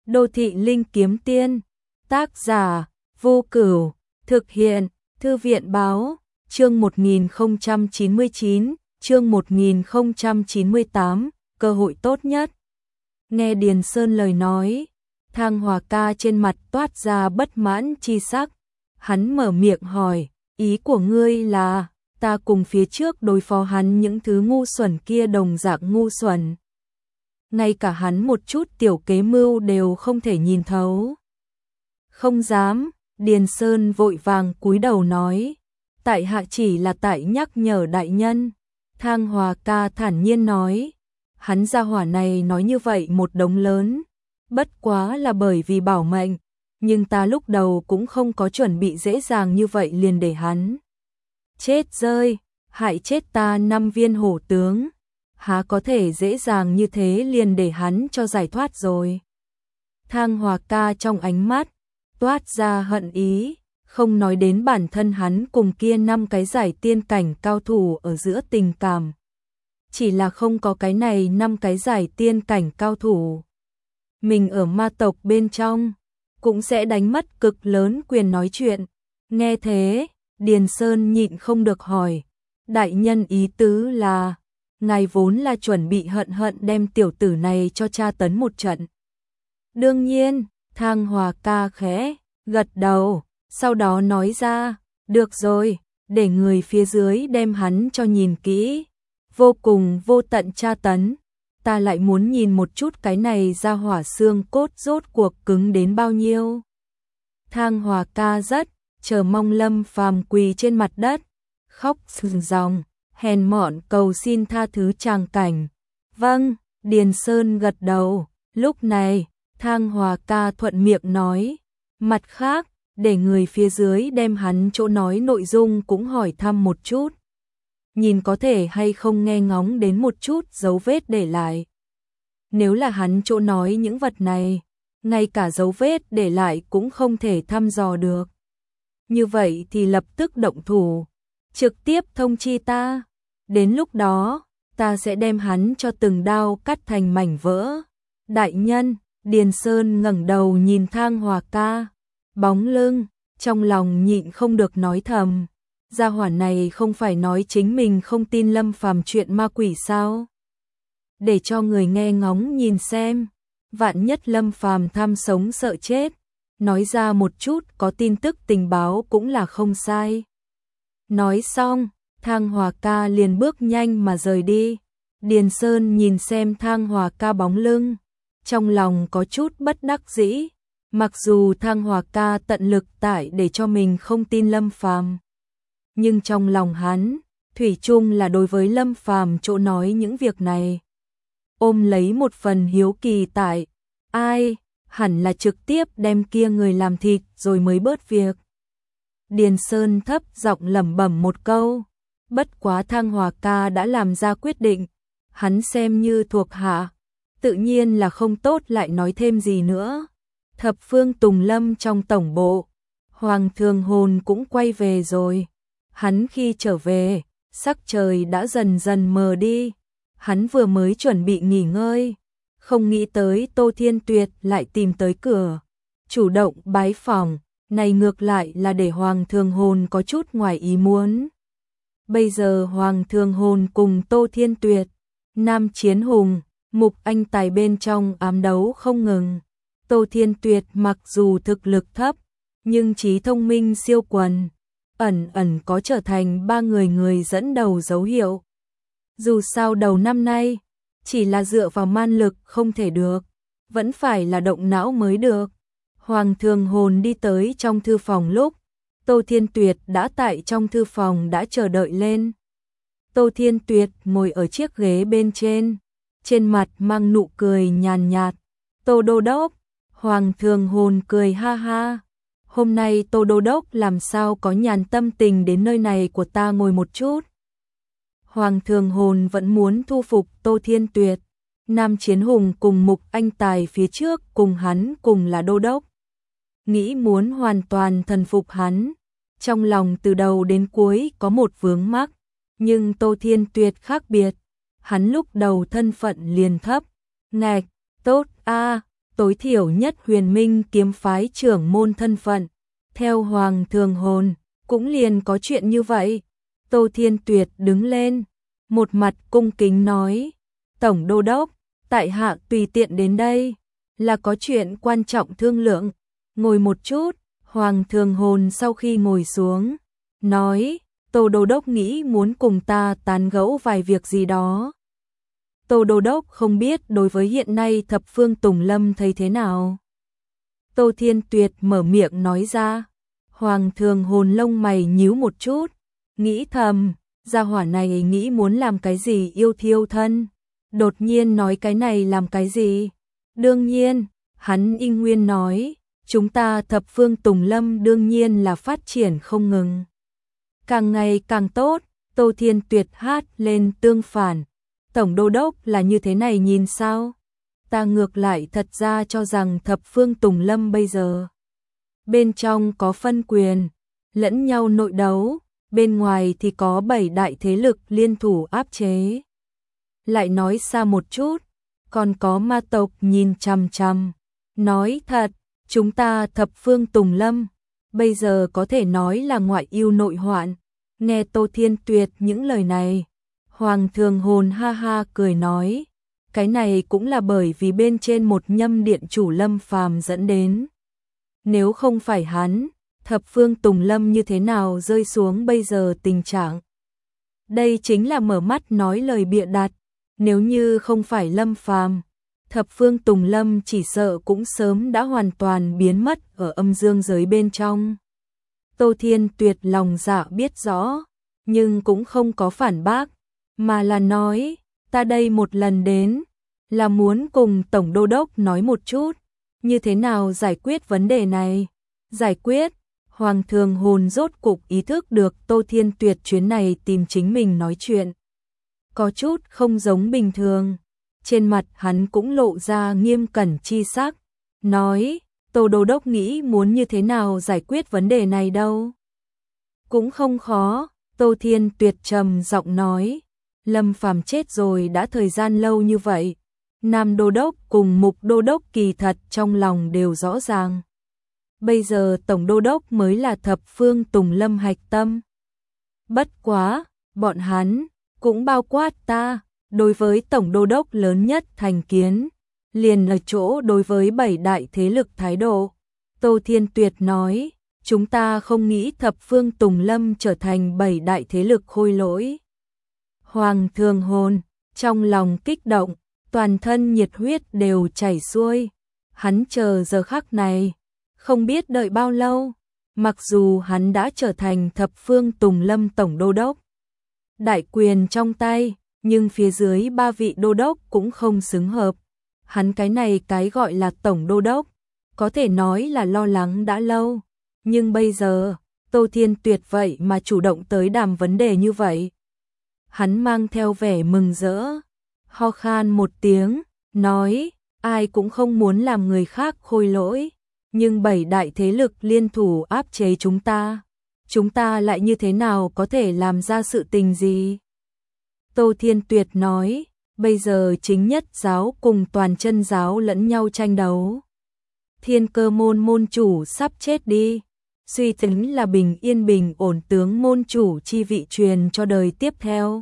Đô thị linh kiếm tiên, tác giả, Vô Cửu, thực hiện, Thư viện báo, chương 1099, chương 1098, cơ hội tốt nhất. Nghe Điền Sơn lời nói, Thang Hòa Ca trên mặt toát ra bất mãn chi sắc. Hắn mở miệng hỏi, ý của ngươi là, ta cùng phía trước đối phó hắn những thứ ngu xuẩn kia đồng dạng ngu xuẩn. Ngay cả hắn một chút tiểu kế mưu đều không thể nhìn thấu. Không dám, Điền Sơn vội vàng cúi đầu nói, tại hạ chỉ là tại nhắc nhở đại nhân. Thang Hòa Ca thản nhiên nói, hắn gia hỏa này nói như vậy một đống lớn, bất quá là bởi vì bảo mệnh, nhưng ta lúc đầu cũng không có chuẩn bị dễ dàng như vậy liền để hắn chết rơi, hại chết ta 5 viên hổ tướng, há có thể dễ dàng như thế liền để hắn cho giải thoát rồi. Thang Hòa Ca trong ánh mắt toát ra hận ý, không nói đến bản thân hắn cùng kia 5 cái giải tiên cảnh cao thủ ở giữa tình cảm. Chỉ là không có cái này 5 cái giải tiên cảnh cao thủ, mình ở ma tộc bên trong cũng sẽ đánh mất cực lớn quyền nói chuyện. Nghe thế, Điền Sơn nhịn không được hỏi, đại nhân ý tứ là, ngài vốn là chuẩn bị hận đem tiểu tử này cho tra tấn một trận. Đương nhiên, Thang Hòa Ca khẽ gật đầu, sau đó nói ra, được rồi, để người phía dưới đem hắn cho nhìn kỹ, vô cùng vô tận tra tấn. Ta lại muốn nhìn một chút cái này ra hỏa xương cốt rốt cuộc cứng đến bao nhiêu. Thang Hòa Ca rất chờ mong Lâm Phàm quỳ trên mặt đất, khóc ròng ròng, hèn mọn cầu xin tha thứ tràng cảnh. Vâng, Điền Sơn gật đầu. Lúc này, Thang Hòa Ca thuận miệng nói, mặt khác, để người phía dưới đem hắn chỗ nói nội dung cũng hỏi thăm một chút, nhìn có thể hay không nghe ngóng đến một chút dấu vết để lại. Nếu là hắn chỗ nói những vật này, ngay cả dấu vết để lại cũng không thể thăm dò được, như vậy thì lập tức động thủ, trực tiếp thông chi ta. Đến lúc đó, ta sẽ đem hắn cho từng đao cắt thành mảnh vỡ. Đại nhân, Điền Sơn ngẩng đầu nhìn Thang Hòa Ca bóng lưng, trong lòng nhịn không được nói thầm, gia hỏa này không phải nói chính mình không tin Lâm Phàm chuyện ma quỷ sao? Để cho người nghe ngóng nhìn xem, vạn nhất Lâm Phàm tham sống sợ chết, nói ra một chút có tin tức tình báo cũng là không sai. Nói xong, Thang Hòa Ca liền bước nhanh mà rời đi. Điền Sơn nhìn xem Thang Hòa Ca bóng lưng, trong lòng có chút bất đắc dĩ. Mặc dù Thang Hòa Ca tận lực tại để cho mình không tin Lâm Phàm, nhưng trong lòng hắn, thủy chung là đối với Lâm Phàm chỗ nói những việc này ôm lấy một phần hiếu kỳ tại. Ai, hẳn là trực tiếp đem kia người làm thịt rồi mới bớt việc. Điền Sơn thấp giọng lẩm bẩm một câu, bất quá Thang Hòa Ca đã làm ra quyết định, hắn xem như thuộc hạ, tự nhiên là không tốt lại nói thêm gì nữa. Thập phương Tùng Lâm trong tổng bộ, Hoàng Thường Hồn cũng quay về rồi. Hắn khi trở về, sắc trời đã dần dần mờ đi. Hắn vừa mới chuẩn bị nghỉ ngơi, không nghĩ tới Tô Thiên Tuyệt lại tìm tới cửa, chủ động bái phỏng, này ngược lại là để Hoàng Thường Hồn có chút ngoài ý muốn. Bây giờ Hoàng Thường Hồn cùng Tô Thiên Tuyệt, Nam Chiến Hùng, Mục Anh Tài bên trong ám đấu không ngừng. Tô Thiên Tuyệt mặc dù thực lực thấp, nhưng trí thông minh siêu quần, ẩn ẩn có trở thành 3 người dẫn đầu dấu hiệu. Dù sao đầu năm nay, chỉ là dựa vào man lực không thể được, vẫn phải là động não mới được. Hoàng Thường Hồn đi tới trong thư phòng lúc, Tô Thiên Tuyệt đã tại trong thư phòng đã chờ đợi lên. Tô Thiên Tuyệt ngồi ở chiếc ghế bên trên mặt mang nụ cười nhàn nhạt. Tô Đô Đốc. Hoàng Thường Hồn cười ha ha, hôm nay Tô Đô Đốc làm sao có nhàn tâm tình đến nơi này của ta ngồi một chút. Hoàng Thường Hồn vẫn muốn thu phục Tô Thiên Tuyệt, Nam Chiến Hùng cùng Mục Anh Tài phía trước cùng hắn cùng là Đô Đốc, nghĩ muốn hoàn toàn thần phục hắn, trong lòng từ đầu đến cuối có một vướng mắc, nhưng Tô Thiên Tuyệt khác biệt, hắn lúc đầu thân phận liền thấp, ngạch, tốt a. tối thiểu nhất Huyền Minh kiếm phái trưởng môn thân phận, theo Hoàng Thường Hồn, cũng liền có chuyện như vậy. Tô Thiên Tuyệt đứng lên, một mặt cung kính nói, Tổng Đô Đốc, tại hạ tùy tiện đến đây, là có chuyện quan trọng thương lượng, ngồi một chút. Hoàng Thường Hồn sau khi ngồi xuống, nói, Tô Đô Đốc nghĩ muốn cùng ta tán gẫu vài việc gì đó. Tô Đô Đốc không biết đối với hiện nay thập phương Tùng Lâm thấy thế nào. Tô Thiên Tuyệt mở miệng nói ra. Hoàng Thường Hồn lông mày nhíu một chút, nghĩ thầm, gia hỏa này nghĩ muốn làm cái gì yêu thiêu thân. Đột nhiên nói cái này làm cái gì? Đương nhiên, hắn inh nguyên nói, chúng ta thập phương Tùng Lâm đương nhiên là phát triển không ngừng. Càng ngày càng tốt. Tô Thiên Tuyệt hát lên tương phản. Tổng Đô Đốc là như thế này nhìn sao? Ta ngược lại thật ra cho rằng thập phương Tùng Lâm bây giờ bên trong có phân quyền, lẫn nhau nội đấu, bên ngoài thì có 7 đại thế lực liên thủ áp chế. Lại nói xa một chút, còn có ma tộc nhìn chằm chằm. Nói thật, chúng ta thập phương Tùng Lâm bây giờ có thể nói là ngoại yêu nội hoạn. Nghe Tô Thiên Tuyệt những lời này, Hoàng Thường Hồn ha ha cười nói, cái này cũng là bởi vì bên trên một nhâm điện chủ Lâm Phàm dẫn đến. Nếu không phải hắn, thập phương Tùng Lâm như thế nào rơi xuống bây giờ tình trạng. Đây chính là mở mắt nói lời bịa đặt, nếu như không phải Lâm Phàm, thập phương Tùng Lâm chỉ sợ cũng sớm đã hoàn toàn biến mất ở âm dương giới bên trong. Tô Thiên Tuyệt lòng dạ biết rõ, nhưng cũng không có phản bác, mà là nói, ta đây một lần đến, là muốn cùng Tổng Đô Đốc nói một chút, như thế nào giải quyết vấn đề này. Giải quyết, Hoàng Thường Hồn rốt cục ý thức được Tô Thiên Tuyệt chuyến này tìm chính mình nói chuyện. Có chút không giống bình thường, trên mặt hắn cũng lộ ra nghiêm cẩn chi sắc, nói, Tô Đô Đốc nghĩ muốn như thế nào giải quyết vấn đề này đâu. Cũng không khó, Tô Thiên Tuyệt trầm giọng nói, Lâm Phàm chết rồi đã thời gian lâu như vậy, Nam Đô Đốc cùng Mục Đô Đốc kỳ thật trong lòng đều rõ ràng. Bây giờ Tổng Đô Đốc mới là thập phương Tùng Lâm hạch tâm. Bất quá, bọn hắn, cũng bao quát ta, đối với Tổng Đô Đốc lớn nhất thành kiến, liền ở chỗ đối với 7 đại thế lực thái độ. Tô Thiên Tuyệt nói, chúng ta không nghĩ thập phương Tùng Lâm trở thành 7 đại thế lực khôi lỗi. Hoàng Thường Hồn, trong lòng kích động, toàn thân nhiệt huyết đều chảy xuôi. Hắn chờ giờ khắc này, không biết đợi bao lâu, mặc dù hắn đã trở thành thập phương Tùng Lâm Tổng Đô Đốc. Đại quyền trong tay, nhưng phía dưới 3 vị Đô Đốc cũng không xứng hợp. Hắn cái này cái gọi là Tổng Đô Đốc, có thể nói là lo lắng đã lâu. Nhưng bây giờ, Tô Thiên Tuyệt vậy mà chủ động tới đàm vấn đề như vậy. Hắn mang theo vẻ mừng rỡ, ho khan một tiếng, nói, ai cũng không muốn làm người khác khôi lỗi, nhưng 7 đại thế lực liên thủ áp chế chúng ta lại như thế nào có thể làm ra sự tình gì? Tô Thiên Tuyệt nói, bây giờ chính nhất giáo cùng toàn chân giáo lẫn nhau tranh đấu. Thiên Cơ môn môn chủ sắp chết đi, suy tính là bình yên bình ổn tướng môn chủ chi vị truyền cho đời tiếp theo.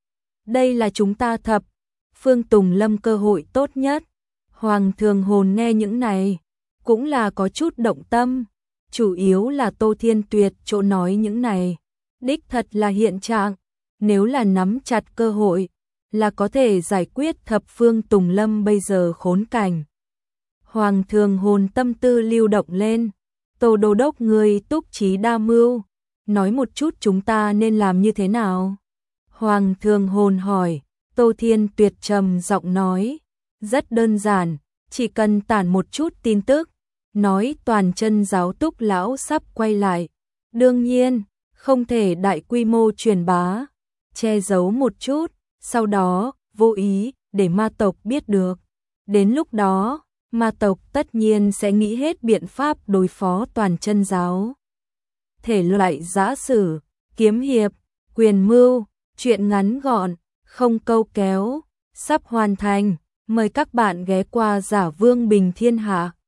Đây là chúng ta thập phương Tùng Lâm cơ hội tốt nhất. Hoàng Thường Hồn nghe những này, cũng là có chút động tâm, chủ yếu là Tô Thiên Tuyệt chỗ nói những này, đích thật là hiện trạng, nếu là nắm chặt cơ hội, là có thể giải quyết thập phương Tùng Lâm bây giờ khốn cảnh. Hoàng Thường Hồn tâm tư lưu động lên, Tô Đô Đốc người túc trí đa mưu, nói một chút chúng ta nên làm như thế nào? Hoàng Thường Hồn hỏi, Tô Thiên Tuyệt trầm giọng nói, rất đơn giản, chỉ cần tản một chút tin tức, nói toàn chân giáo Túc lão sắp quay lại. Đương nhiên, không thể đại quy mô truyền bá, che giấu một chút, sau đó, vô ý, để ma tộc biết được. Đến lúc đó, ma tộc tất nhiên sẽ nghĩ hết biện pháp đối phó toàn chân giáo. Thể loại giã sử, kiếm hiệp, quyền mưu, chuyện ngắn gọn, không câu kéo, sắp hoàn thành. Mời các bạn ghé qua Giả Vương Bình Thiên Hạ.